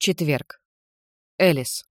Четверг. Элис.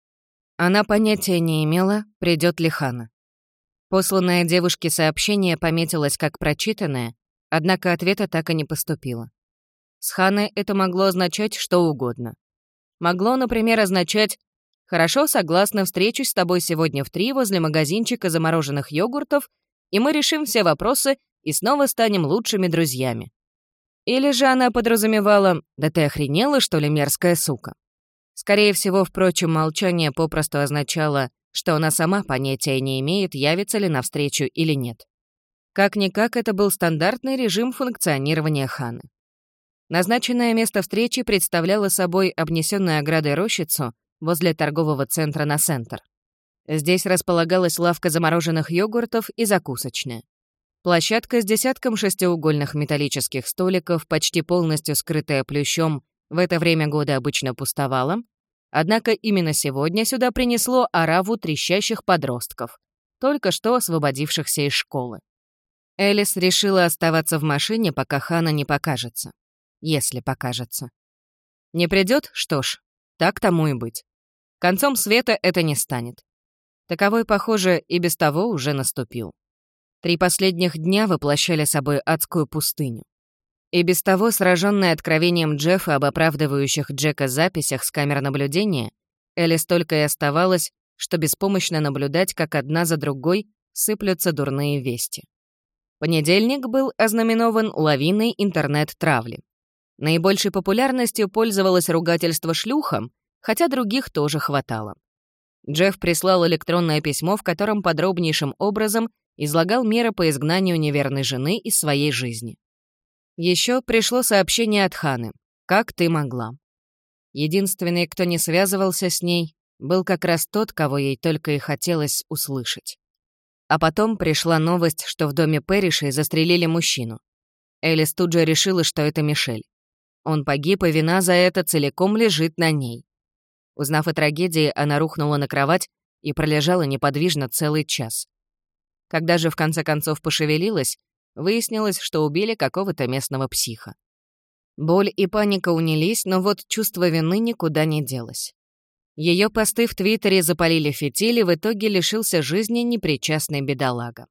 Она понятия не имела, придет ли Хана. Посланное девушке сообщение пометилось как прочитанное, однако ответа так и не поступило. С Ханой это могло означать что угодно. Могло, например, означать «Хорошо, согласна, встречусь с тобой сегодня в 3 возле магазинчика замороженных йогуртов, и мы решим все вопросы и снова станем лучшими друзьями». Или же она подразумевала «Да ты охренела, что ли, мерзкая сука?» Скорее всего, впрочем, молчание попросту означало, что она сама понятия не имеет, явится ли навстречу или нет. Как-никак, это был стандартный режим функционирования Ханы. Назначенное место встречи представляло собой обнесённую оградой рощицу возле торгового центра на Сентер. Здесь располагалась лавка замороженных йогуртов и закусочная. Площадка с десятком шестиугольных металлических столиков, почти полностью скрытая плющом, в это время года обычно пустовала, однако именно сегодня сюда принесло ораву трещащих подростков, только что освободившихся из школы. Элис решила оставаться в машине, пока Хана не покажется. Если покажется. Не придет? Что ж, так тому и быть. Концом света это не станет. Таковой, похоже, и без того уже наступил. 3 последних дня воплощали собой адскую пустыню. И без того, сраженная откровением Джеффа об оправдывающих Джека записях с камер наблюдения, Элис только и оставалось, что беспомощно наблюдать, как одна за другой сыплются дурные вести. Понедельник был ознаменован лавиной интернет-травли. Наибольшей популярностью пользовалось ругательство шлюхам, хотя других тоже хватало. Джефф прислал электронное письмо, в котором подробнейшим образом излагал меры по изгнанию неверной жены из своей жизни. Еще пришло сообщение от Ханы «Как ты могла?». Единственный, кто не связывался с ней, был как раз тот, кого ей только и хотелось услышать. А потом пришла новость, что в доме Пэришей застрелили мужчину. Элис тут же решила, что это Мишель. Он погиб, и вина за это целиком лежит на ней. Узнав о трагедии, она рухнула на кровать и пролежала неподвижно целый час. Когда же в конце концов пошевелилась, выяснилось, что убили какого-то местного психа. Боль и паника унялись, но вот чувство вины никуда не делось. Ее посты в Твиттере запалили фитили, в итоге лишился жизни непричастный бедолага.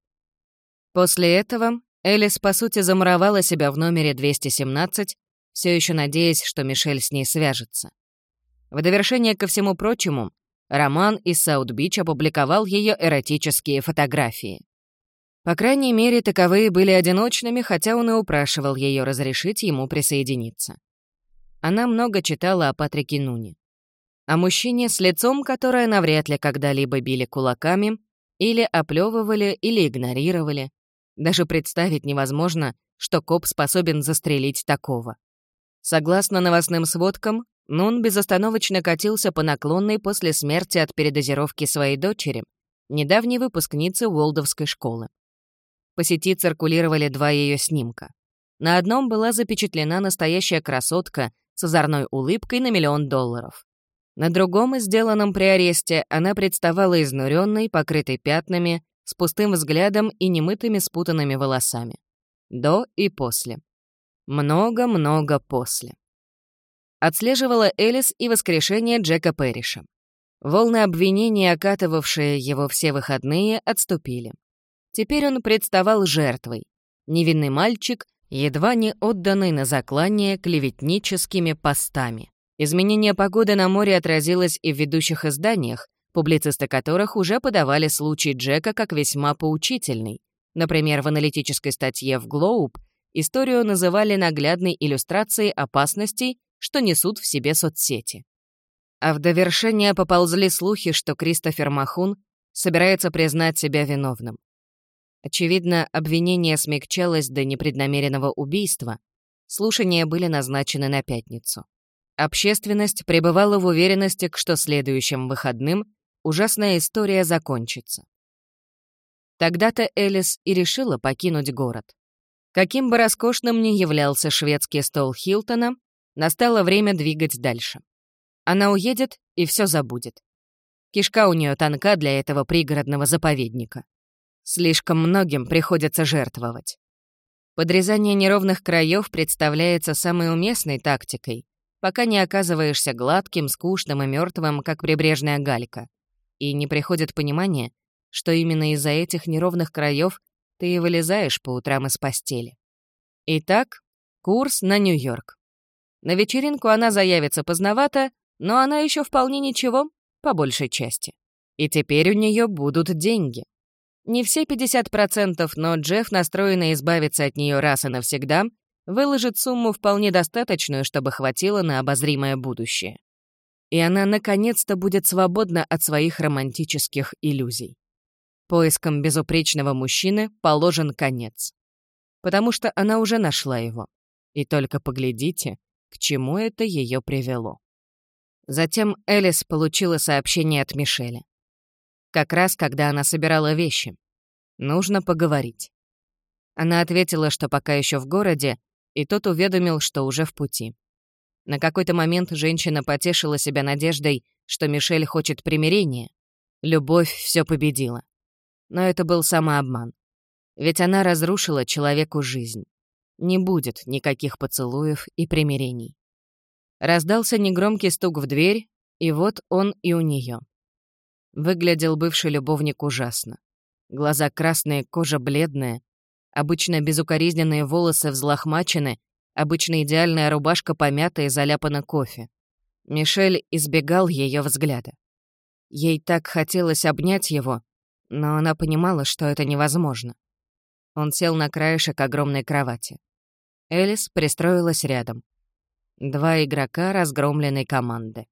После этого Элис, по сути, замуровала себя в номере 217, все еще надеясь, что Мишель с ней свяжется. В довершение ко всему прочему, Роман из Саут-Бич опубликовал ее эротические фотографии. По крайней мере, таковые были одиночными, хотя он и упрашивал ее разрешить ему присоединиться. Она много читала о Патрике Нуни. О мужчине с лицом, которое навряд ли когда-либо били кулаками, или оплевывали, или игнорировали. Даже представить невозможно, что коп способен застрелить такого. Согласно новостным сводкам, Нун безостановочно катился по наклонной после смерти от передозировки своей дочери, недавней выпускницы Уолдовской школы. По сети циркулировали 2 ее снимка. На одном была запечатлена настоящая красотка с озорной улыбкой на $1 000 000. На другом, сделанном при аресте, она представала изнуренной, покрытой пятнами, с пустым взглядом и немытыми спутанными волосами. До и после. Много-много после. Отслеживала Элис и воскрешение Джека Пэриша. Волны обвинений, окатывавшие его все выходные, отступили. Теперь он представал жертвой. Невинный мальчик, едва не отданный на заклание клеветническими постами. Изменение погоды на море отразилось и в ведущих изданиях, публицисты которых уже подавали случай Джека как весьма поучительный. Например, в аналитической статье в Globe историю называли наглядной иллюстрацией опасностей, что несут в себе соцсети. А в довершение поползли слухи, что Кристофер Махун собирается признать себя виновным. Очевидно, обвинение смягчалось до непреднамеренного убийства. Слушания были назначены на пятницу. Общественность пребывала в уверенности, что следующим выходным ужасная история закончится. Тогда-то Элис и решила покинуть город. Каким бы роскошным ни являлся шведский стол Хилтона, настало время двигать дальше. Она уедет и все забудет. Кишка у нее тонка для этого пригородного заповедника. Слишком многим приходится жертвовать. Подрезание неровных краев представляется самой уместной тактикой, пока не оказываешься гладким, скучным и мертвым, как прибрежная галька. И не приходит понимание, что именно из-за этих неровных краев ты и вылезаешь по утрам из постели. Итак, курс на Нью-Йорк. На вечеринку она заявится поздновато, но она еще вполне ничего, по большей части. И теперь у нее будут деньги. Не все 50%, но Джефф, настроенный избавиться от нее раз и навсегда, выложит сумму вполне достаточную, чтобы хватило на обозримое будущее. И она наконец-то будет свободна от своих романтических иллюзий. Поискам безупречного мужчины положен конец. Потому что она уже нашла его. И только поглядите, к чему это ее привело. Затем Элис получила сообщение от Мишеля. Как раз, когда она собирала вещи. Нужно поговорить. Она ответила, что пока еще в городе, и тот уведомил, что уже в пути. На какой-то момент женщина потешила себя надеждой, что Мишель хочет примирения. Любовь все победила. Но это был самообман. Ведь она разрушила человеку жизнь. Не будет никаких поцелуев и примирений. Раздался негромкий стук в дверь, и вот он и у нее. Выглядел бывший любовник ужасно. Глаза красные, кожа бледная. Обычно безукоризненные волосы взлохмачены, обычно идеальная рубашка помята и заляпана кофе. Мишель избегал ее взгляда. Ей так хотелось обнять его, но она понимала, что это невозможно. Он сел на краешек огромной кровати. Элис пристроилась рядом. 2 игрока разгромленной команды.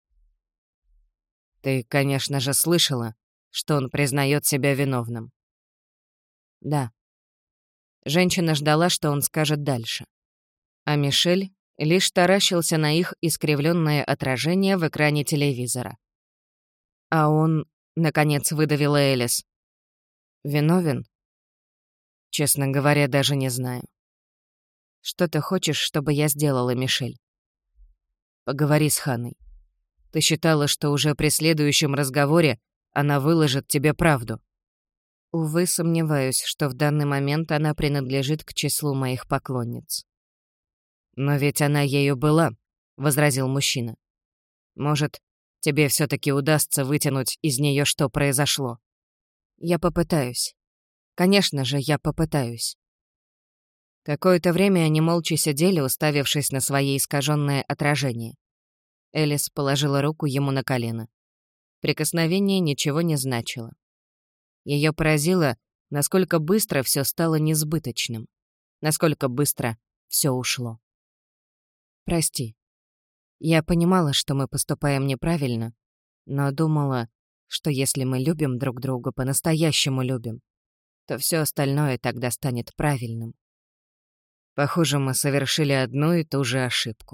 «Ты, конечно же, слышала, что он признает себя виновным?» «Да». Женщина ждала, что он скажет дальше. А Мишель лишь таращился на их искривленное отражение в экране телевизора. «А он...» — наконец выдавила Элис. «Виновен?» «Честно говоря, даже не знаю». «Что ты хочешь, чтобы я сделала, Мишель?» «Поговори с Ханой. Ты считала, что уже при следующем разговоре она выложит тебе правду». Увы, сомневаюсь, что в данный момент она принадлежит к числу моих поклонниц. «Но ведь она ею была», — возразил мужчина. «Может, тебе все-таки удастся вытянуть из нее, что произошло?» «Я попытаюсь. Конечно же, я попытаюсь». Какое-то время они молча сидели, уставившись на свои искаженное отражение. Элис положила руку ему на колено. Прикосновение ничего не значило. Ее поразило, насколько быстро все стало несбыточным, насколько быстро все ушло. «Прости. Я понимала, что мы поступаем неправильно, но думала, что если мы любим друг друга, по-настоящему любим, то все остальное тогда станет правильным. Похоже, мы совершили одну и ту же ошибку».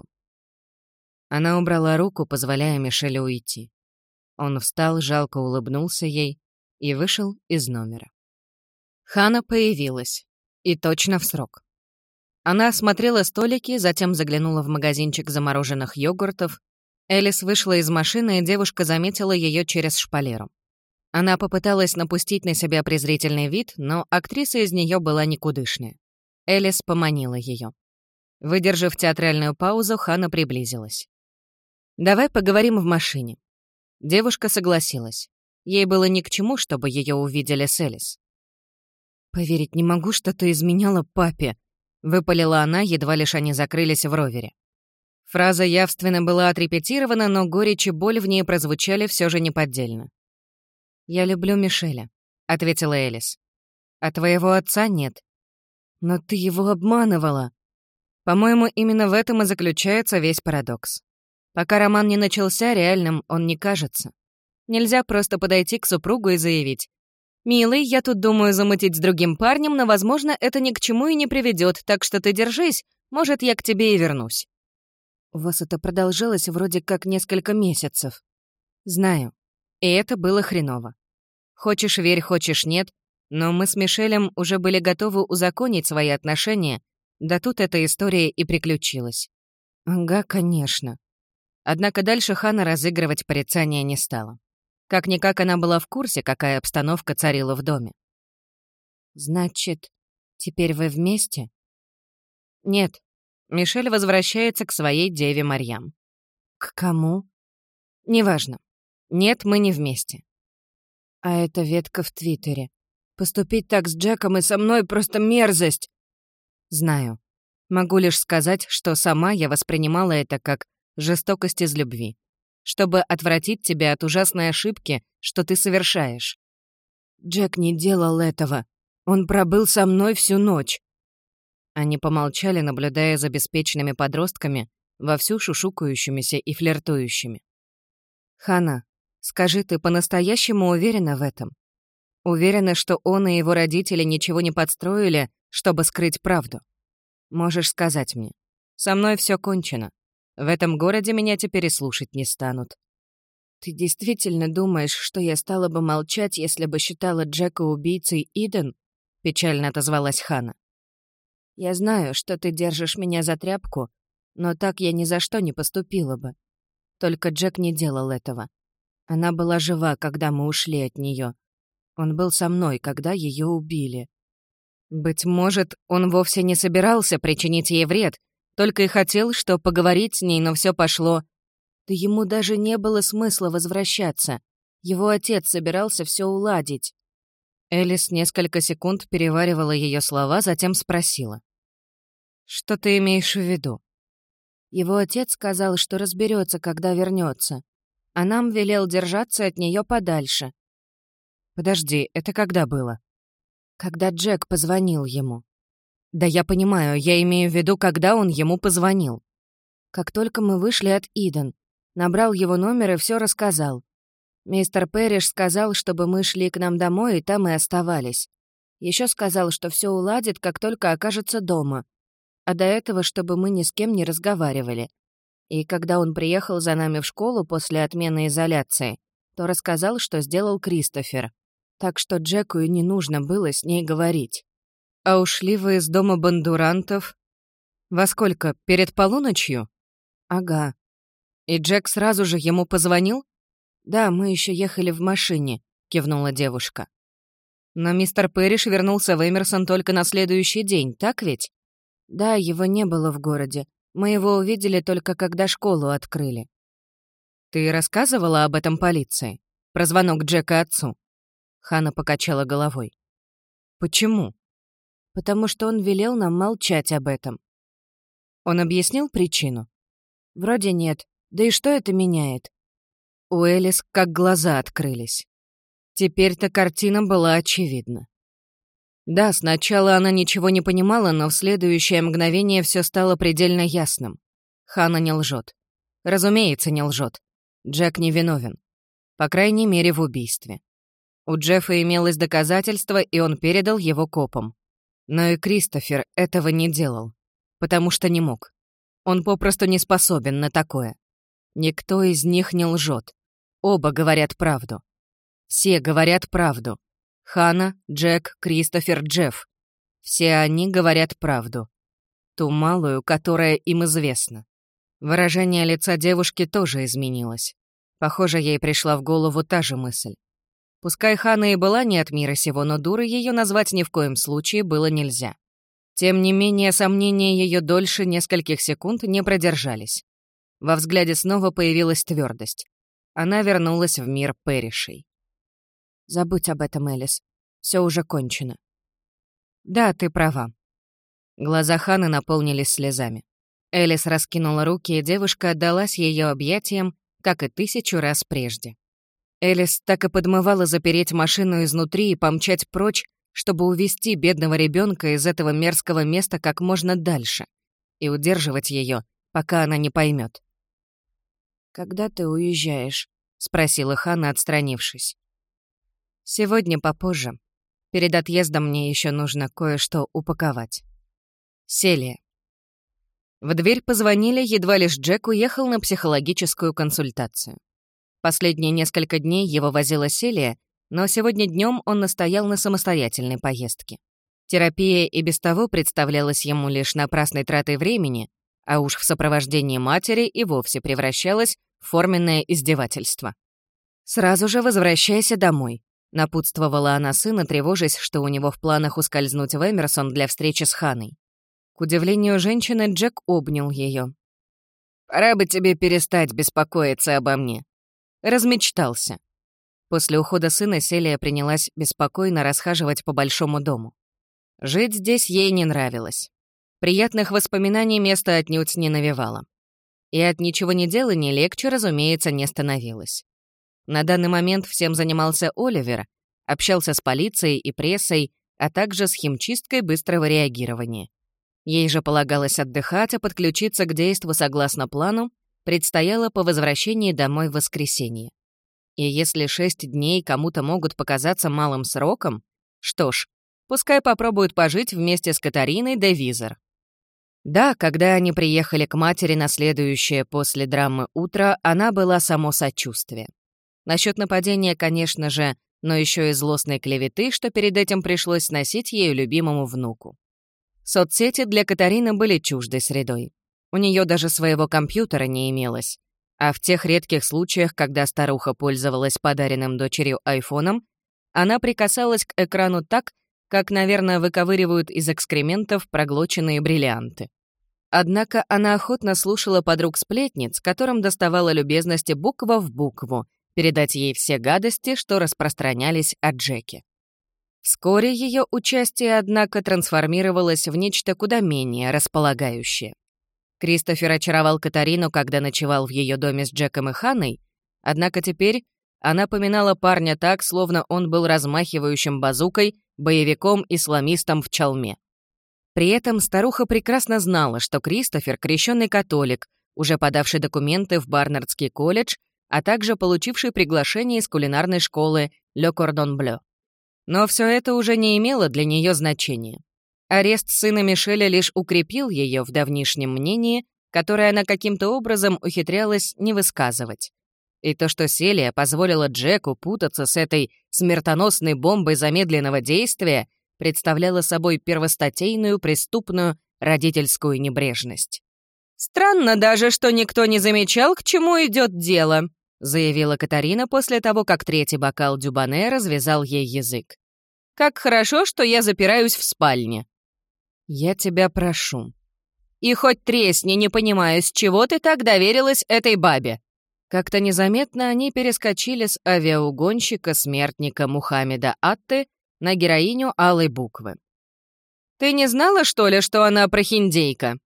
Она убрала руку, позволяя Мишелю уйти. Он встал, жалко улыбнулся ей и вышел из номера. Хана появилась. И точно в срок. Она осмотрела столики, затем заглянула в магазинчик замороженных йогуртов. Элис вышла из машины, и девушка заметила ее через шпалеру. Она попыталась напустить на себя презрительный вид, но актриса из нее была никудышная. Элис поманила ее. Выдержав театральную паузу, Хана приблизилась. «Давай поговорим в машине». Девушка согласилась. Ей было ни к чему, чтобы ее увидели с Элис. «Поверить не могу, что ты изменяла папе», — выпалила она, едва лишь они закрылись в ровере. Фраза явственно была отрепетирована, но горечь и боль в ней прозвучали все же неподдельно. «Я люблю Мишеля», — ответила Элис. «А твоего отца нет». «Но ты его обманывала». По-моему, именно в этом и заключается весь парадокс. Пока роман не начался, реальным он не кажется. Нельзя просто подойти к супругу и заявить: «Милый, я тут думаю замутить с другим парнем, но, возможно, это ни к чему и не приведет, так что ты держись, может, я к тебе и вернусь». У вас это продолжалось вроде как несколько месяцев. Знаю. И это было хреново. Хочешь верь, хочешь нет, но мы с Мишелем уже были готовы узаконить свои отношения, да тут эта история и приключилась. Ага, конечно. Однако дальше Хана разыгрывать порицания не стала. Как-никак она была в курсе, какая обстановка царила в доме. «Значит, теперь вы вместе?» «Нет. Мишель возвращается к своей деве Марьям. К кому? Неважно. Нет, мы не вместе. А это ветка в Твиттере. Поступить так с Джеком и со мной просто мерзость. Знаю. Могу лишь сказать, что сама я воспринимала это как жестокость из любви, чтобы отвратить тебя от ужасной ошибки, что ты совершаешь. Джек не делал этого. Он пробыл со мной всю ночь. Они помолчали, наблюдая за беспечными подростками, вовсю шушукающимися и флиртующими. «Хана, скажи, ты по-настоящему уверена в этом? Уверена, что он и его родители ничего не подстроили, чтобы скрыть правду? Можешь сказать мне. Со мной все кончено. В этом городе меня теперь и слушать не станут». «Ты действительно думаешь, что я стала бы молчать, если бы считала Джека убийцей Иден?» — печально отозвалась Хана. «Я знаю, что ты держишь меня за тряпку, но так я ни за что не поступила бы. Только Джек не делал этого. Она была жива, когда мы ушли от нее. Он был со мной, когда ее убили». «Быть может, он вовсе не собирался причинить ей вред, только и хотел, что поговорить с ней, но все пошло...» «Да ему даже не было смысла возвращаться. Его отец собирался все уладить». Элис несколько секунд переваривала ее слова, затем спросила. «Что ты имеешь в виду?» Его отец сказал, что разберется, когда вернется, а нам велел держаться от нее подальше. «Подожди, это когда было?» «Когда Джек позвонил ему». «Да я понимаю, я имею в виду, когда он ему позвонил». «Как только мы вышли от Иден, набрал его номер и все рассказал. Мистер Пэриш сказал, чтобы мы шли к нам домой и там и оставались. Еще сказал, что все уладит, как только окажется дома. А до этого, чтобы мы ни с кем не разговаривали. И когда он приехал за нами в школу после отмены изоляции, то рассказал, что сделал Кристофер. Так что Джеку и не нужно было с ней говорить». «А ушли вы из дома Бондурантов? Во сколько, перед полуночью?» «Ага». «И Джек сразу же ему позвонил?» «Да, мы еще ехали в машине», — кивнула девушка. «Но мистер Пэриш вернулся в Эмерсон только на следующий день, так ведь?» «Да, его не было в городе. Мы его увидели только когда школу открыли». «Ты рассказывала об этом полиции? Про звонок Джека отцу?» Хана покачала головой. «Почему?» «Потому что он велел нам молчать об этом». «Он объяснил причину?» «Вроде нет. Да и что это меняет?» У Элис как глаза открылись. Теперь-то картина была очевидна. Да, сначала она ничего не понимала, но в следующее мгновение все стало предельно ясным. Хана не лжет. Разумеется, не лжет. Джек невиновен. По крайней мере, в убийстве. У Джеффа имелось доказательство, и он передал его копам. Но и Кристофер этого не делал, потому что не мог. Он попросту не способен на такое. Никто из них не лжет. Оба говорят правду. Все говорят правду. Хана, Джек, Кристофер, Джефф. Все они говорят правду. Ту малую, которая им известна. Выражение лица девушки тоже изменилось. Похоже, ей пришла в голову та же мысль. Пускай Хана и была не от мира сего, но дурой ее назвать ни в коем случае было нельзя. Тем не менее, сомнения ее дольше нескольких секунд не продержались. Во взгляде снова появилась твердость. Она вернулась в мир Пэришей. «Забудь об этом, Элис. Все уже кончено». «Да, ты права». Глаза Ханы наполнились слезами. Элис раскинула руки, и девушка отдалась ее объятиям, как и 1000 раз прежде. Элис так и подмывала запереть машину изнутри и помчать прочь, чтобы увести бедного ребенка из этого мерзкого места как можно дальше и удерживать ее, пока она не поймет. «Когда ты уезжаешь?» — спросила Хана, отстранившись. «Сегодня попозже. Перед отъездом мне еще нужно кое-что упаковать». Селия. В дверь позвонили, едва лишь Джек уехал на психологическую консультацию. Последние несколько дней его возила Селия, но сегодня днем он настоял на самостоятельной поездке. Терапия и без того представлялась ему лишь напрасной тратой времени, а уж в сопровождении матери и вовсе превращалась в форменное издевательство. «Сразу же возвращайся домой», — напутствовала она сына, тревожась, что у него в планах ускользнуть в Эмерсон для встречи с Ханой. К удивлению женщины, Джек обнял ее. Пора бы тебе перестать беспокоиться обо мне. Размечтался. После ухода сына Селия принялась беспокойно расхаживать по большому дому. Жить здесь ей не нравилось. Приятных воспоминаний место отнюдь не навевало. И от ничего не делания легче, разумеется, не становилось. На данный момент всем занимался Оливер, общался с полицией и прессой, а также с химчисткой быстрого реагирования. Ей же полагалось отдыхать, а подключиться к действу согласно плану предстояло по возвращении домой в воскресенье. И если 6 дней кому-то могут показаться малым сроком, что ж, пускай попробуют пожить вместе с Катариной де Визер. Да, когда они приехали к матери на следующее после драмы утро, она была само сочувствие. Насчет нападения, конечно же, но еще и злостной клеветы, что перед этим пришлось сносить ею любимому внуку. Соцсети для Катарины были чуждой средой. У нее даже своего компьютера не имелось. А в тех редких случаях, когда старуха пользовалась подаренным дочерью айфоном, она прикасалась к экрану так, как, наверное, выковыривают из экскрементов проглоченные бриллианты. Однако она охотно слушала подруг-сплетниц, которым доставала любезности буква в букву, передать ей все гадости, что распространялись о Джеке. Вскоре ее участие, однако, трансформировалось в нечто куда менее располагающее. Кристофер очаровал Катарину, когда ночевал в ее доме с Джеком и Ханной, однако теперь она поминала парня так, словно он был размахивающим базукой, боевиком-исламистом в чалме. При этом старуха прекрасно знала, что Кристофер — крещенный католик, уже подавший документы в Барнардский колледж, а также получивший приглашение из кулинарной школы «Le Cordon Bleu». Но все это уже не имело для нее значения. Арест сына Мишеля лишь укрепил ее в давнишнем мнении, которое она каким-то образом ухитрялась не высказывать. И то, что Селия позволила Джеку путаться с этой смертоносной бомбой замедленного действия, представляло собой первостатейную преступную родительскую небрежность. «Странно даже, что никто не замечал, к чему идет дело», заявила Катарина после того, как третий бокал дюбане развязал ей язык. «Как хорошо, что я запираюсь в спальне». «Я тебя прошу». «И хоть тресни, не понимаю, с чего ты так доверилась этой бабе?» Как-то незаметно они перескочили с авиаугонщика-смертника Мухаммеда Атты на героиню Алой буквы. «Ты не знала, что ли, что она прохиндейка?»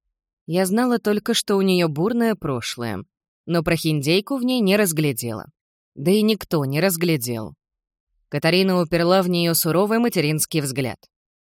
Я знала только, что у нее бурное прошлое, но прохиндейку в ней не разглядела. Да и никто не разглядел. Катарина уперла в нее суровый материнский взгляд.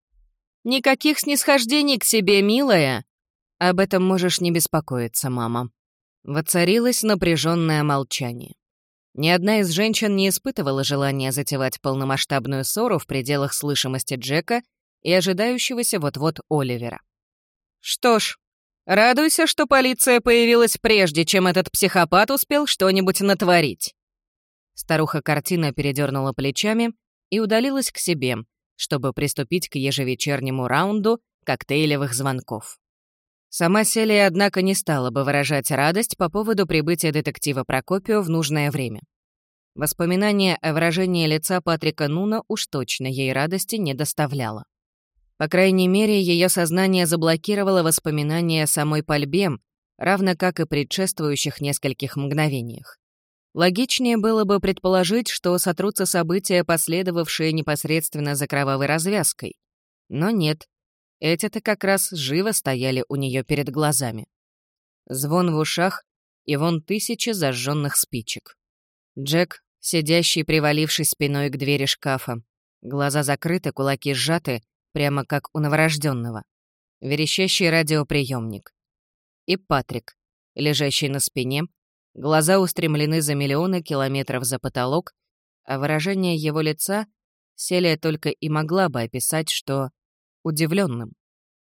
«Никаких снисхождений к себе, милая!» «Об этом можешь не беспокоиться, мама». Воцарилось напряженное молчание. Ни одна из женщин не испытывала желания затевать полномасштабную ссору в пределах слышимости Джека и ожидающегося вот-вот Оливера. «Что ж, радуйся, что полиция появилась прежде, чем этот психопат успел что-нибудь натворить». Старуха картинно передернула плечами и удалилась к себе, чтобы приступить к ежевечернему раунду коктейлевых звонков. Сама Селия, однако, не стала бы выражать радость по поводу прибытия детектива Прокопио в нужное время. Воспоминание о выражении лица Патрика Нуна уж точно ей радости не доставляло. По крайней мере, ее сознание заблокировало воспоминания о самой пальбе, равно как и предшествующих нескольких мгновениях. Логичнее было бы предположить, что сотрутся события, последовавшие непосредственно за кровавой развязкой. Но нет. Эти-то как раз живо стояли у нее перед глазами. Звон в ушах и вон тысячи зажженных спичек. Джек, сидящий, привалившись спиной к двери шкафа. Глаза закрыты, кулаки сжаты, прямо как у новорожденного. Верещащий радиоприемник. И Патрик, лежащий на спине, глаза устремлены за миллионы километров за потолок, а выражение его лица Селия только и могла бы описать, что удивленным.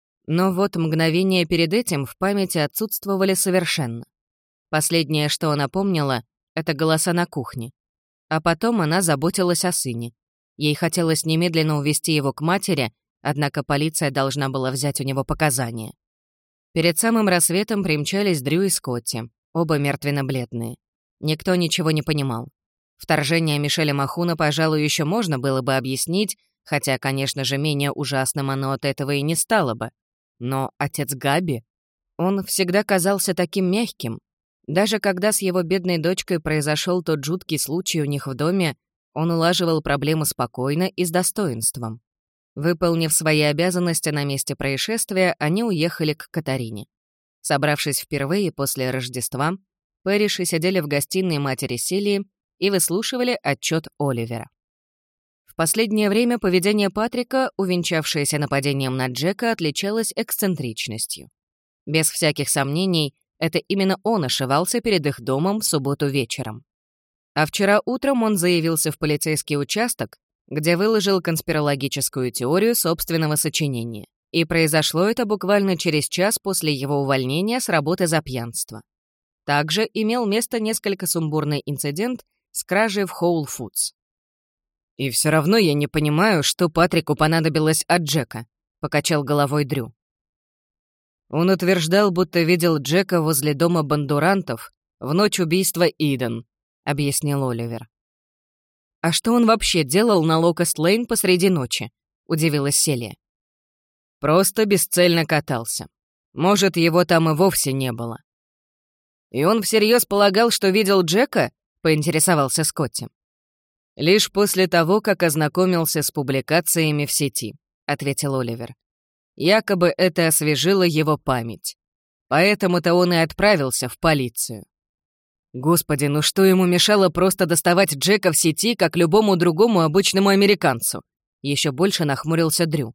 Но вот мгновения перед этим в памяти отсутствовали совершенно. Последнее, что она помнила, — это голоса на кухне. А потом она заботилась о сыне. Ей хотелось немедленно увезти его к матери, однако полиция должна была взять у него показания. Перед самым рассветом примчались Дрю и Скотти, оба мертвенно-бледные. Никто ничего не понимал. Вторжение Мишеля Махуна, пожалуй, еще можно было бы объяснить, хотя, конечно же, менее ужасным оно от этого и не стало бы. Но отец Габи... Он всегда казался таким мягким. Даже когда с его бедной дочкой произошел тот жуткий случай у них в доме, он улаживал проблему спокойно и с достоинством. Выполнив свои обязанности на месте происшествия, они уехали к Катарине. Собравшись впервые после Рождества, Пэриши сидели в гостиной матери Селии и выслушивали отчет Оливера. В последнее время поведение Патрика, увенчавшееся нападением на Джека, отличалось эксцентричностью. Без всяких сомнений, это именно он ошивался перед их домом в субботу вечером. А вчера утром он заявился в полицейский участок, где выложил конспирологическую теорию собственного сочинения. И произошло это буквально через час после его увольнения с работы за пьянство. Также имел место несколько сумбурный инцидент с кражей в Whole Foods. «И все равно я не понимаю, что Патрику понадобилось от Джека», — покачал головой Дрю. Он утверждал, будто видел Джека возле дома Бондурантов в ночь убийства Иден, — объяснил Оливер. «А что он вообще делал на Локост-Лейн посреди ночи?» — удивилась Селия. «Просто бесцельно катался. Может, его там и вовсе не было». «И он всерьез полагал, что видел Джека?» — поинтересовался Скотти. «Лишь после того, как ознакомился с публикациями в сети», — ответил Оливер. «Якобы это освежило его память. Поэтому-то он и отправился в полицию». Господи, ну что ему мешало просто доставать Джека в сети, как любому другому обычному американцу? Еще больше нахмурился Дрю.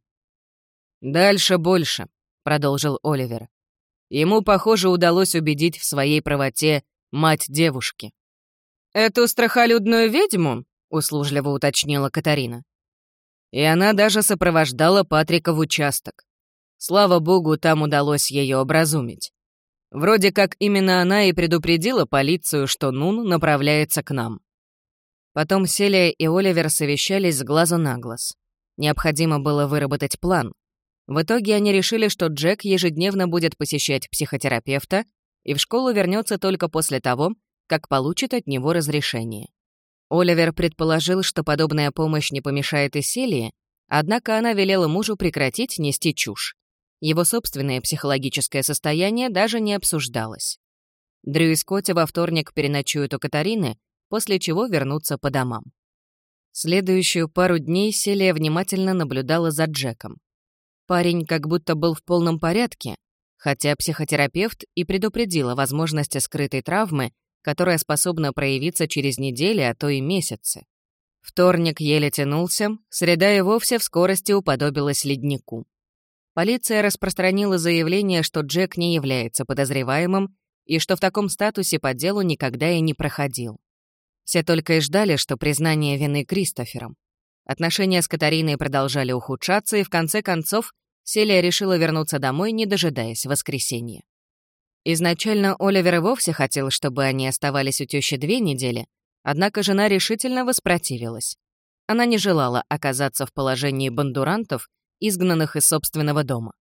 «Дальше больше», — продолжил Оливер. Ему, похоже, удалось убедить в своей правоте мать девушки. «Эту страхолюдную ведьму?» — услужливо уточнила Катарина. И она даже сопровождала Патрика в участок. Слава богу, там удалось ее образумить. Вроде как именно она и предупредила полицию, что Нун направляется к нам. Потом Селия и Оливер совещались с глазу на глаз. Необходимо было выработать план. В итоге они решили, что Джек ежедневно будет посещать психотерапевта и в школу вернется только после того, как получит от него разрешение. Оливер предположил, что подобная помощь не помешает и Селии, однако она велела мужу прекратить нести чушь. Его собственное психологическое состояние даже не обсуждалось. Дрю и Скотти во вторник переночуют у Катарины, после чего вернутся по домам. Следующую пару дней Селия внимательно наблюдала за Джеком. Парень как будто был в полном порядке, хотя психотерапевт и предупредил о возможности скрытой травмы, которая способна проявиться через недели, а то и месяцы. Вторник еле тянулся, среда и вовсе в скорости уподобилась леднику. Полиция распространила заявление, что Джек не является подозреваемым и что в таком статусе по делу никогда и не проходил. Все только и ждали, что признание вины Кристофером. Отношения с Катариной продолжали ухудшаться, и в конце концов Селия решила вернуться домой, не дожидаясь воскресенья. Изначально Оливер и вовсе хотел, чтобы они оставались у тещи 2 недели, однако жена решительно воспротивилась. Она не желала оказаться в положении бондурантов, изгнанных из собственного дома.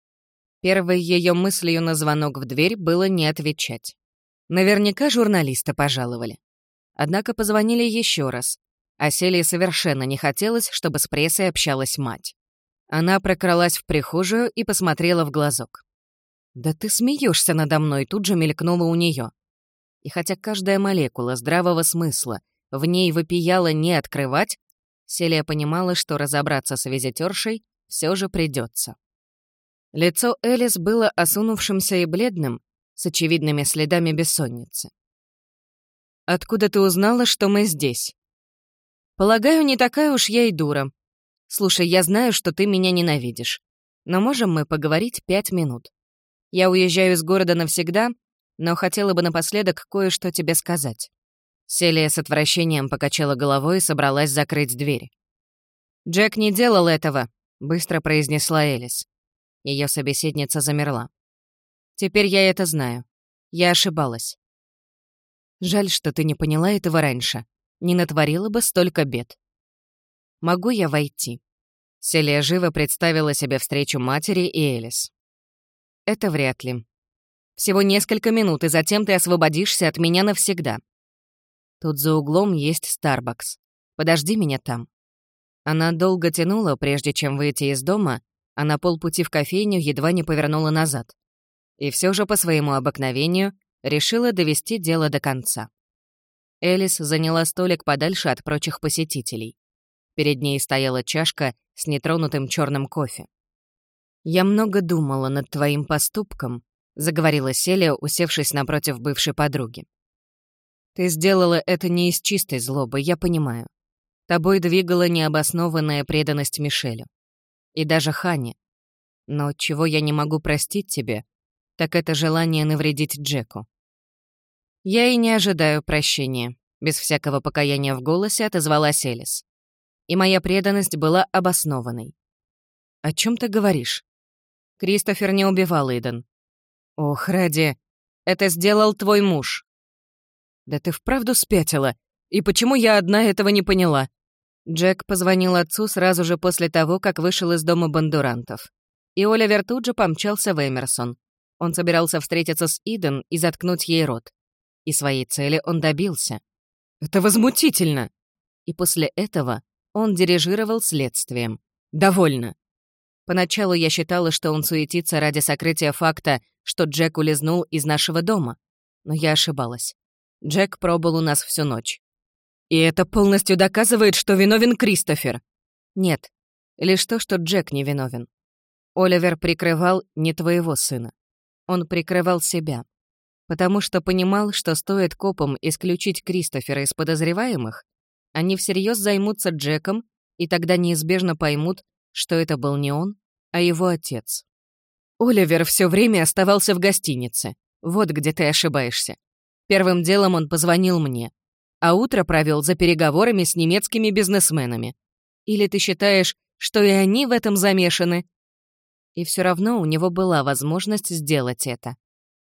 Первой ее мыслью на звонок в дверь было не отвечать. Наверняка журналисты пожаловали. Однако позвонили еще раз, а Селии совершенно не хотелось, чтобы с прессой общалась мать. Она прокралась в прихожую и посмотрела в глазок. «Да ты смеешься надо мной», тут же мелькнуло у нее. И хотя каждая молекула здравого смысла в ней вопияла не открывать, Селия понимала, что разобраться с визитершей все же придется. Лицо Элис было осунувшимся и бледным, с очевидными следами бессонницы. «Откуда ты узнала, что мы здесь?» «Полагаю, не такая уж я и дура. Слушай, я знаю, что ты меня ненавидишь. Но можем мы поговорить 5 минут? Я уезжаю из города навсегда, но хотела бы напоследок кое-что тебе сказать». Селия с отвращением покачала головой и собралась закрыть дверь. «Джек не делал этого», — быстро произнесла Элис. Ее собеседница замерла. «Теперь я это знаю. Я ошибалась. Жаль, что ты не поняла этого раньше. Не натворила бы столько бед. Могу я войти?» Селия живо представила себе встречу матери и Элис. «Это вряд ли. Всего несколько минут, и затем ты освободишься от меня навсегда. Тут за углом есть Starbucks. Подожди меня там». Она долго тянула, прежде чем выйти из дома, а на полпути в кофейню едва не повернула назад. И все же по своему обыкновению решила довести дело до конца. Элис заняла столик подальше от прочих посетителей. Перед ней стояла чашка с нетронутым черным кофе. «Я много думала над твоим поступком», — заговорила Селия, усевшись напротив бывшей подруги. «Ты сделала это не из чистой злобы, я понимаю. Тобой двигала необоснованная преданность Мишелю. И даже Хане. Но чего я не могу простить тебе, так это желание навредить Джеку. Я и не ожидаю прощения», — без всякого покаяния в голосе отозвалась Элис. «И моя преданность была обоснованной». «О чем ты говоришь?» «Кристофер не убивал Иден». «Ох, ради... Это сделал твой муж». «Да ты вправду спятила? И почему я одна этого не поняла?» Джек позвонил отцу сразу же после того, как вышел из дома Бондурантов. И Оливер тут же помчался в Эмерсон. Он собирался встретиться с Иден и заткнуть ей рот. И своей цели он добился. «Это возмутительно!» И после этого он дирижировал следствием. «Довольно!» Поначалу я считала, что он суетится ради сокрытия факта, что Джек улизнул из нашего дома. Но я ошибалась. Джек пробыл у нас всю ночь. «И это полностью доказывает, что виновен Кристофер?» «Нет, лишь то, что Джек не виновен. Оливер прикрывал не твоего сына. Он прикрывал себя. Потому что понимал, что стоит копам исключить Кристофера из подозреваемых, они всерьез займутся Джеком и тогда неизбежно поймут, что это был не он, а его отец. Оливер все время оставался в гостинице. Вот где ты ошибаешься. Первым делом он позвонил мне, а утро провел за переговорами с немецкими бизнесменами. Или ты считаешь, что и они в этом замешаны?» И все равно у него была возможность сделать это.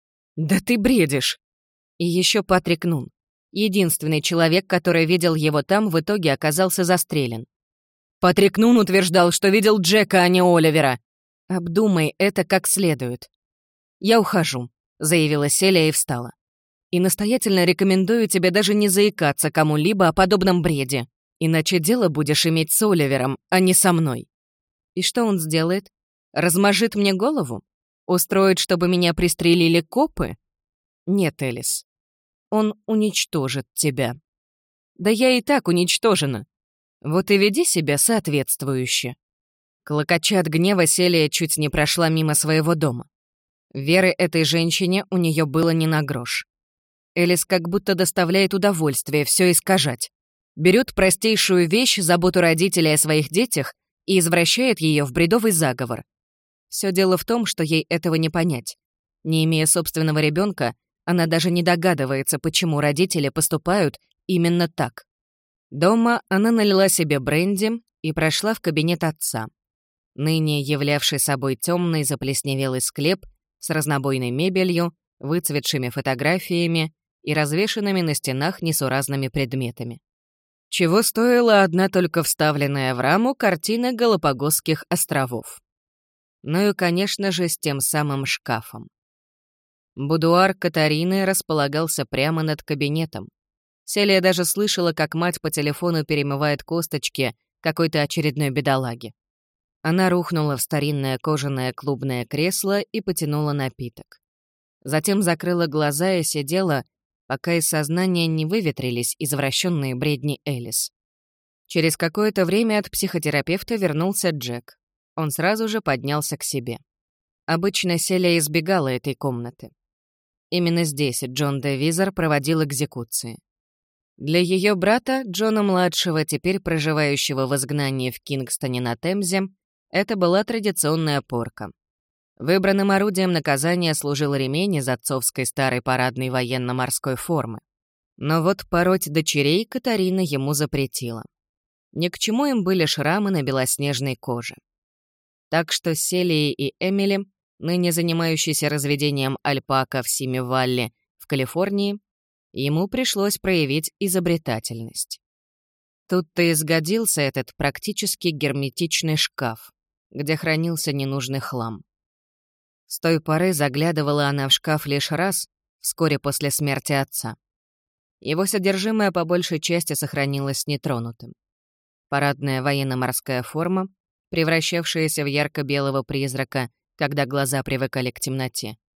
«Да ты бредишь!» И еще Патрик Нун. Единственный человек, который видел его там, в итоге оказался застрелен. «Патрик Нун утверждал, что видел Джека, а не Оливера!» «Обдумай это как следует». «Я ухожу», — заявила Селия и встала. «И настоятельно рекомендую тебе даже не заикаться кому-либо о подобном бреде, иначе дело будешь иметь с Оливером, а не со мной». «И что он сделает? Размажет мне голову? Устроит, чтобы меня пристрелили копы?» «Нет, Элис. Он уничтожит тебя». «Да я и так уничтожена. Вот и веди себя соответствующе». Клокоча от гнева, Селия чуть не прошла мимо своего дома. Веры этой женщине у нее было не на грош. Элис как будто доставляет удовольствие все искажать. Берет простейшую вещь, заботу родителей о своих детях, и извращает ее в бредовый заговор. Все дело в том, что ей этого не понять. Не имея собственного ребенка, она даже не догадывается, почему родители поступают именно так. Дома она налила себе бренди и прошла в кабинет отца. Ныне являвший собой темный заплесневелый склеп с разнобойной мебелью, выцветшими фотографиями и развешанными на стенах несуразными предметами. Чего стоила одна только вставленная в раму картина Галапагосских островов. Ну и, конечно же, с тем самым шкафом. Будуар Катарины располагался прямо над кабинетом. Селия даже слышала, как мать по телефону перемывает косточки какой-то очередной бедолаги. Она рухнула в старинное кожаное клубное кресло и потянула напиток. Затем закрыла глаза и сидела, пока из сознания не выветрились извращенные бредни Элис. Через какое-то время от психотерапевта вернулся Джек. Он сразу же поднялся к себе. Обычно Селия избегала этой комнаты. Именно здесь Джон де Визер проводил экзекуции. Для ее брата, Джона-младшего, теперь проживающего в изгнании в Кингстоне-на-Темзе, это была традиционная порка. Выбранным орудием наказания служил ремень из отцовской старой парадной военно-морской формы. Но вот пороть дочерей Катарина ему запретила. Ни к чему им были шрамы на белоснежной коже. Так что Селии и Эмили, ныне занимающиеся разведением альпака в Сими-Валли в Калифорнии, ему пришлось проявить изобретательность. Тут-то и сгодился этот практически герметичный шкаф, где хранился ненужный хлам. С той поры заглядывала она в шкаф лишь раз, вскоре после смерти отца. Его содержимое по большей части сохранилось нетронутым. Парадная военно-морская форма, превращавшаяся в ярко-белого призрака, когда глаза привыкали к темноте.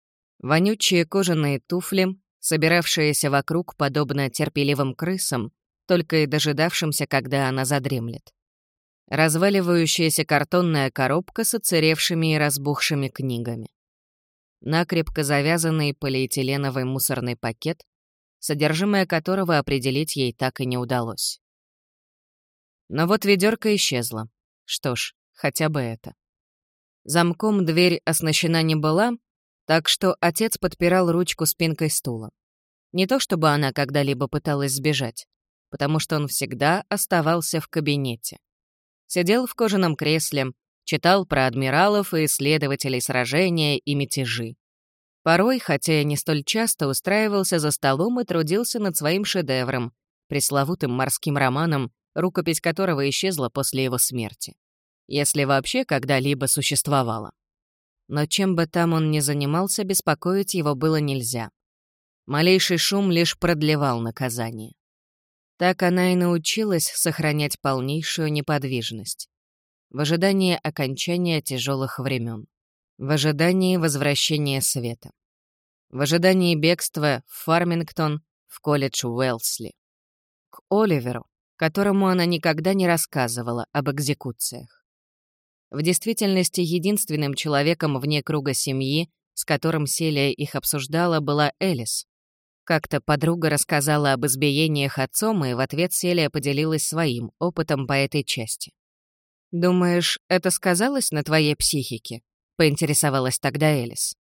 Вонючие кожаные туфли, собиравшиеся вокруг, подобно терпеливым крысам, только и дожидавшимся, когда она задремлет. Разваливающаяся картонная коробка с оцаревшими и разбухшими книгами. Накрепко завязанный полиэтиленовый мусорный пакет, содержимое которого определить ей так и не удалось. Но вот ведерко исчезло. Что ж, хотя бы это. Замком дверь оснащена не была, так что отец подпирал ручку спинкой стула. Не то чтобы она когда-либо пыталась сбежать, потому что он всегда оставался в кабинете. Сидел в кожаном кресле, читал про адмиралов и исследователей сражения и мятежи. Порой, хотя и не столь часто, устраивался за столом и трудился над своим шедевром, пресловутым морским романом, рукопись которого исчезла после его смерти. Если вообще когда-либо существовала. Но чем бы там он ни занимался, беспокоить его было нельзя. Малейший шум лишь продлевал наказание. Так она и научилась сохранять полнейшую неподвижность. В ожидании окончания тяжелых времен. В ожидании возвращения света. В ожидании бегства в Фармингтон, в колледж Уэлсли. К Оливеру, которому она никогда не рассказывала об экзекуциях. В действительности, единственным человеком вне круга семьи, с которым Селия их обсуждала, была Элис. Как-то подруга рассказала об избиениях отцом, и в ответ Селия поделилась своим опытом по этой части. «Думаешь, это сказалось на твоей психике?» — поинтересовалась тогда Элис.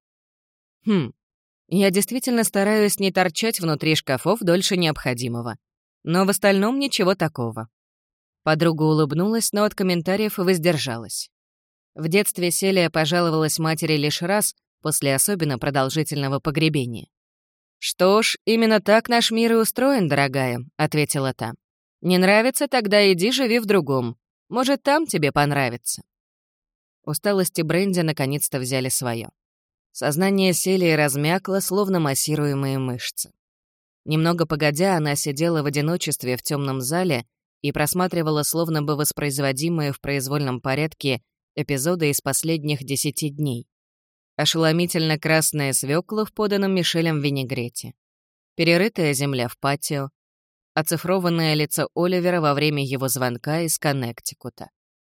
Я действительно стараюсь не торчать внутри шкафов дольше необходимого. Но в остальном ничего такого». Подруга улыбнулась, но от комментариев воздержалась. В детстве Селия пожаловалась матери лишь раз после особенно продолжительного погребения. «Что ж, именно так наш мир и устроен, дорогая», — ответила та. «Не нравится, тогда иди живи в другом. Может, там тебе понравится». Усталость и бренди наконец-то взяли свое. Сознание Селии размякло, словно массируемые мышцы. Немного погодя, она сидела в одиночестве в темном зале и просматривала словно бы воспроизводимые в произвольном порядке эпизоды из последних 10 дней. Ошеломительно красная свекла в поданном Мишелем винегрете. Перерытая земля в патио. Оцифрованное лицо Оливера во время его звонка из Коннектикута.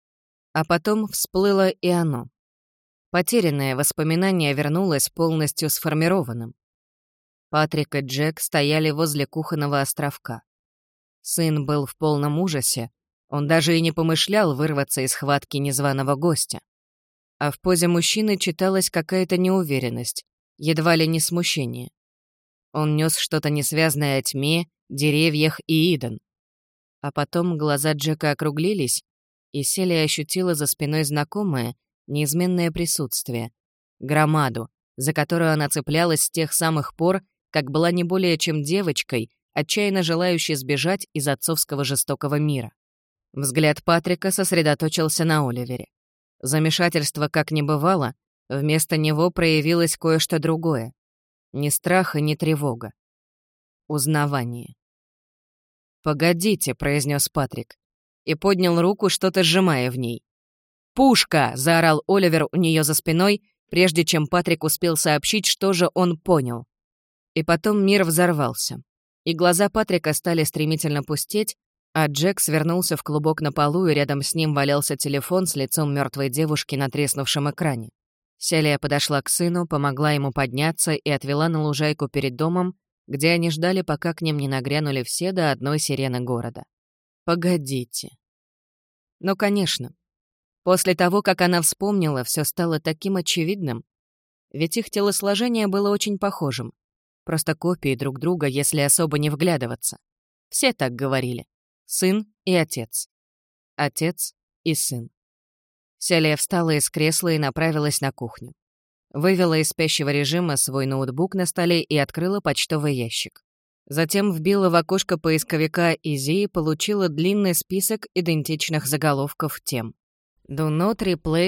А потом всплыло и оно. Потерянное воспоминание вернулось полностью сформированным. Патрик и Джек стояли возле кухонного островка. Сын был в полном ужасе, он даже и не помышлял вырваться из схватки незваного гостя. А в позе мужчины читалась какая-то неуверенность, едва ли не смущение. Он нес что-то несвязное о тьме, деревьях и Иден. А потом глаза Джека округлились, и Селия ощутила за спиной знакомое, неизменное присутствие, громаду, за которую она цеплялась с тех самых пор, как была не более чем девочкой, отчаянно желающей сбежать из отцовского жестокого мира. Взгляд Патрика сосредоточился на Оливере. Замешательство как не бывало, вместо него проявилось кое-что другое. Ни страх и ни тревога. Узнавание. «Погодите», — произнес Патрик, и поднял руку, что-то сжимая в ней. «Пушка!» — заорал Оливер у нее за спиной, прежде чем Патрик успел сообщить, что же он понял. И потом мир взорвался, и глаза Патрика стали стремительно пустеть, а Джек свернулся в клубок на полу, и рядом с ним валялся телефон с лицом мертвой девушки на треснувшем экране. Селия подошла к сыну, помогла ему подняться и отвела на лужайку перед домом, где они ждали, пока к ним не нагрянули все до одной сирены города. «Погодите». Ну, конечно. После того, как она вспомнила, все стало таким очевидным. Ведь их телосложение было очень похожим. Просто копии друг друга, если особо не вглядываться. Все так говорили. Сын и отец. Отец и сын. Селия встала из кресла и направилась на кухню. Вывела из спящего режима свой ноутбук на столе и открыла почтовый ящик. Затем вбила в окошко поисковика «Изи» и получила длинный список идентичных заголовков тем. Do not replay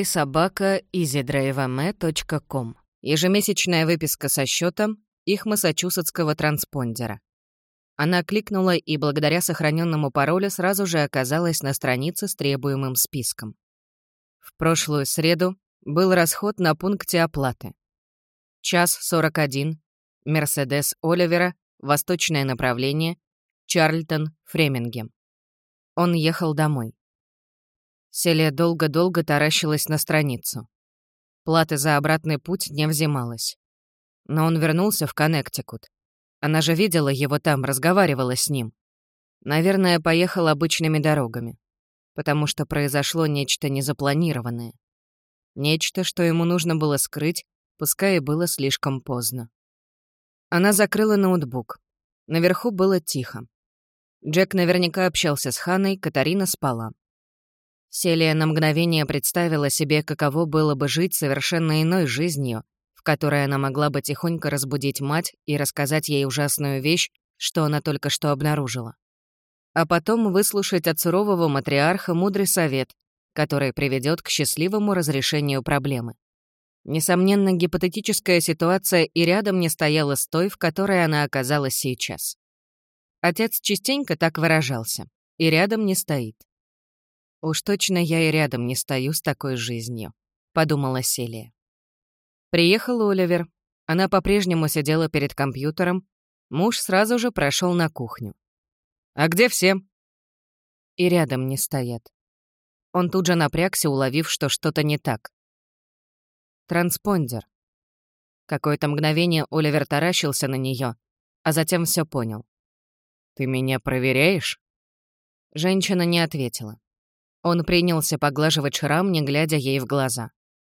собака.easydriveme.com. Ежемесячная выписка со счетом их массачусетского транспондера. Она кликнула и благодаря сохраненному паролю сразу же оказалась на странице с требуемым списком. В прошлую среду был расход на пункте оплаты. 1:41, Мерседес Оливера, восточное направление, Чарльтон, Фремингем. Он ехал домой. Селия долго-долго таращилась на страницу. Платы за обратный путь не взималась. Но он вернулся в Коннектикут. Она же видела его там, разговаривала с ним. Наверное, поехал обычными дорогами. Потому что произошло нечто незапланированное. Нечто, что ему нужно было скрыть, пускай и было слишком поздно. Она закрыла ноутбук. Наверху было тихо. Джек наверняка общался с Ханной, Катарина спала. Селия на мгновение представила себе, каково было бы жить совершенно иной жизнью, в которой она могла бы тихонько разбудить мать и рассказать ей ужасную вещь, что она только что обнаружила. А потом выслушать от сурового матриарха мудрый совет, который приведет к счастливому разрешению проблемы. Несомненно, гипотетическая ситуация и рядом не стояла с той, в которой она оказалась сейчас. Отец частенько так выражался. И рядом не стоит. «Уж точно я и рядом не стою с такой жизнью», — подумала Селия. Приехал Оливер. Она по-прежнему сидела перед компьютером. Муж сразу же прошел на кухню. «А где все?» И рядом не стоят. Он тут же напрягся, уловив, что что-то не так. Транспондер. Какое-то мгновение Оливер таращился на нее, а затем все понял. «Ты меня проверяешь?» Женщина не ответила. Он принялся поглаживать шрам, не глядя ей в глаза.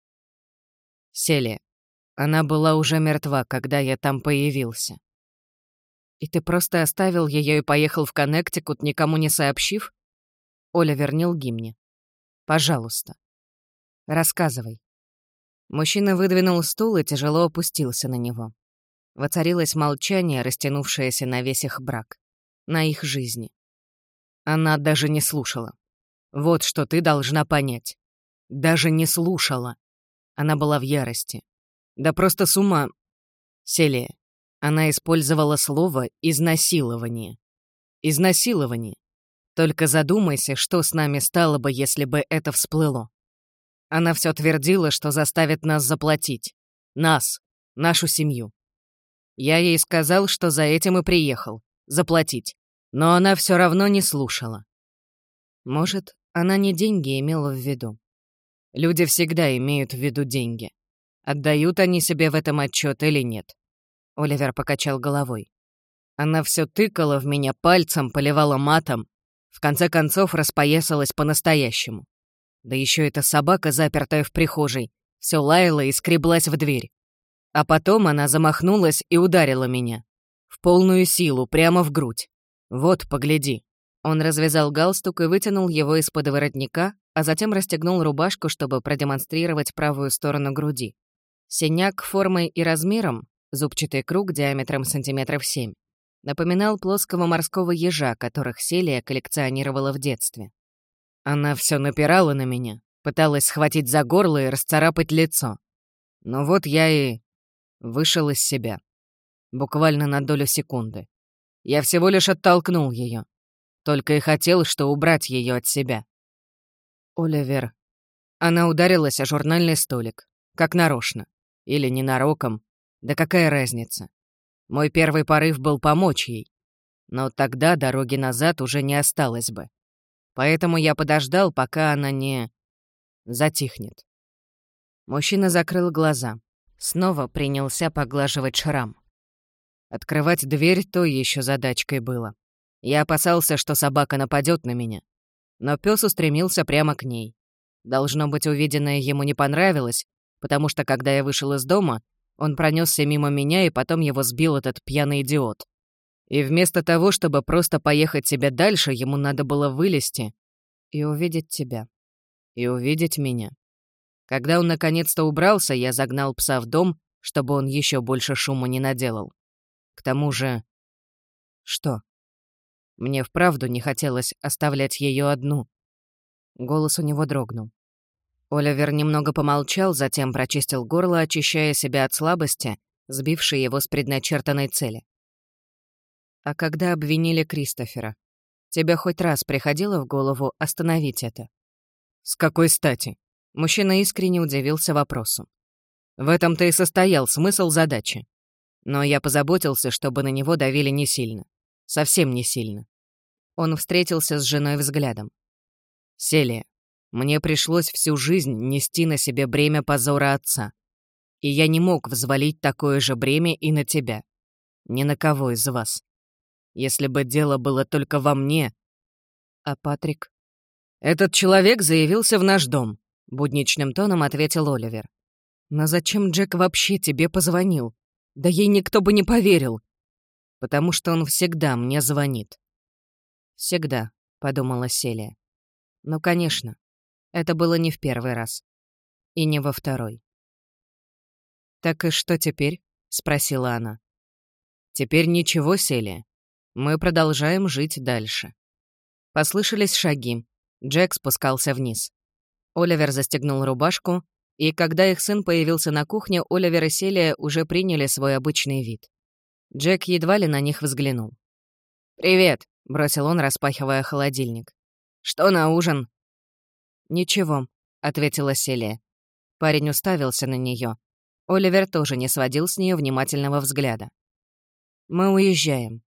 «Селия, она была уже мертва, когда я там появился». «И ты просто оставил ее и поехал в Коннектикут, никому не сообщив?» Оливер, не лги мне. Пожалуйста. Рассказывай». Мужчина выдвинул стул и тяжело опустился на него. Воцарилось молчание, растянувшееся на весь их брак. На их жизни. Она даже не слушала. Вот что ты должна понять. Даже не слушала. Она была в ярости. Да просто с ума. Селия. Она использовала слово «изнасилование». Изнасилование. Только задумайся, что с нами стало бы, если бы это всплыло. Она все твердила, что заставит нас заплатить. Нас, нашу семью. Я ей сказал, что за этим и приехал. Заплатить. Но она все равно не слушала. Может, она не деньги имела в виду. Люди всегда имеют в виду деньги. Отдают они себе в этом отчет или нет? Оливер покачал головой. Она все тыкала в меня пальцем, поливала матом. В конце концов распоясалась по-настоящему. Да еще эта собака, запертая в прихожей, все лаяла и скреблась в дверь. А потом она замахнулась и ударила меня. В полную силу, прямо в грудь. Вот, погляди. Он развязал галстук и вытянул его из-под воротника, а затем расстегнул рубашку, чтобы продемонстрировать правую сторону груди. Синяк формой и размером, зубчатый круг диаметром сантиметров 7, напоминал плоского морского ежа, которых Селия коллекционировала в детстве. Она все напирала на меня, пыталась схватить за горло и расцарапать лицо. Но вот я и вышел из себя. Буквально на долю секунды. Я всего лишь оттолкнул ее. Только и хотел, что убрать ее от себя. Оливер. Она ударилась о журнальный столик. Как нарочно. Или ненароком. Да какая разница? Мой первый порыв был помочь ей. Но тогда дороги назад уже не осталось бы. Поэтому я подождал, пока она не затихнет. Мужчина закрыл глаза. Снова принялся поглаживать шрам. Открывать дверь то еще задачкой было. Я опасался, что собака нападет на меня. Но пес устремился прямо к ней. Должно быть, увиденное ему не понравилось, потому что, когда я вышел из дома, он пронесся мимо меня, и потом его сбил этот пьяный идиот. И вместо того, чтобы просто поехать себе дальше, ему надо было вылезти и увидеть тебя. И увидеть меня. Когда он наконец-то убрался, я загнал пса в дом, чтобы он еще больше шума не наделал. К тому же... Что? Мне вправду не хотелось оставлять ее одну. Голос у него дрогнул. Оливер немного помолчал, затем прочистил горло, очищая себя от слабости, сбившей его с предначертанной цели. «А когда обвинили Кристофера, тебе хоть раз приходило в голову остановить это?» «С какой стати?» Мужчина искренне удивился вопросу. В этом-то и состоял смысл задачи. Но я позаботился, чтобы на него давили не сильно. Совсем не сильно. Он встретился с женой взглядом. «Селия, мне пришлось всю жизнь нести на себе бремя позора отца. И я не мог взвалить такое же бремя и на тебя. Ни на кого из вас. Если бы дело было только во мне...» «А Патрик?» «Этот человек заявился в наш дом», — будничным тоном ответил Оливер. «Но зачем Джек вообще тебе позвонил? Да ей никто бы не поверил. Потому что он всегда мне звонит». «Всегда», — подумала Селия. «Ну, конечно, это было не в первый раз. И не во второй». «Так и что теперь?» — спросила она. «Теперь ничего, Селия. Мы продолжаем жить дальше». Послышались шаги. Джек спускался вниз. Оливер застегнул рубашку, и когда их сын появился на кухне, Оливер и Селия уже приняли свой обычный вид. Джек едва ли на них взглянул. «Привет», — бросил он, распахивая холодильник. «Что на ужин?» «Ничего», — ответила Селия. Парень уставился на нее. Оливер тоже не сводил с нее внимательного взгляда. «Мы уезжаем».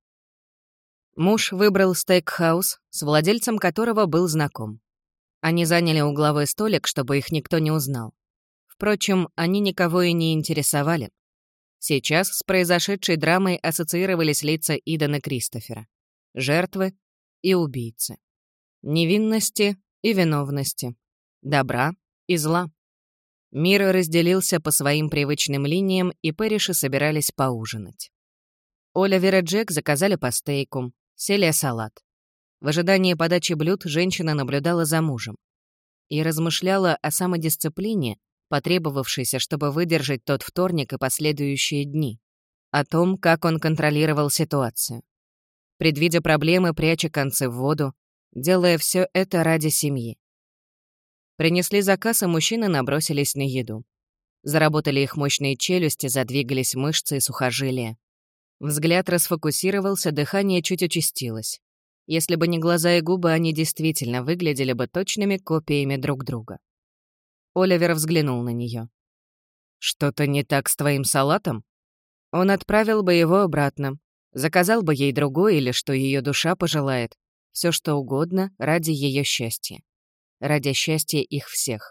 Муж выбрал стейкхаус, с владельцем которого был знаком. Они заняли угловой столик, чтобы их никто не узнал. Впрочем, они никого и не интересовали. Сейчас с произошедшей драмой ассоциировались лица Идана Кристофера. Жертвы и убийцы. Невинности и виновности. Добра и зла. Мир разделился по своим привычным линиям, и Пэриши собирались поужинать. Оливер и Джек заказали по стейку, Селия — салат. В ожидании подачи блюд женщина наблюдала за мужем и размышляла о самодисциплине, потребовавшейся, чтобы выдержать тот вторник и последующие дни, о том, как он контролировал ситуацию. Предвидя проблемы, пряча концы в воду, делая все это ради семьи. Принесли заказ, и мужчины набросились на еду. Заработали их мощные челюсти, задвигались мышцы и сухожилия. Взгляд расфокусировался, дыхание чуть участилось. Если бы не глаза и губы, они действительно выглядели бы точными копиями друг друга. Оливер взглянул на нее. «Что-то не так с твоим салатом?» Он отправил бы его обратно, заказал бы ей другой или что ее душа пожелает. Все что угодно ради ее счастья. Ради счастья их всех.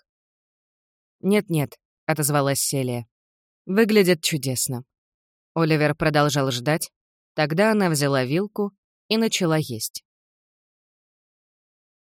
«Нет-нет», — отозвалась Селия. «Выглядит чудесно». Оливер продолжал ждать. Тогда она взяла вилку и начала есть.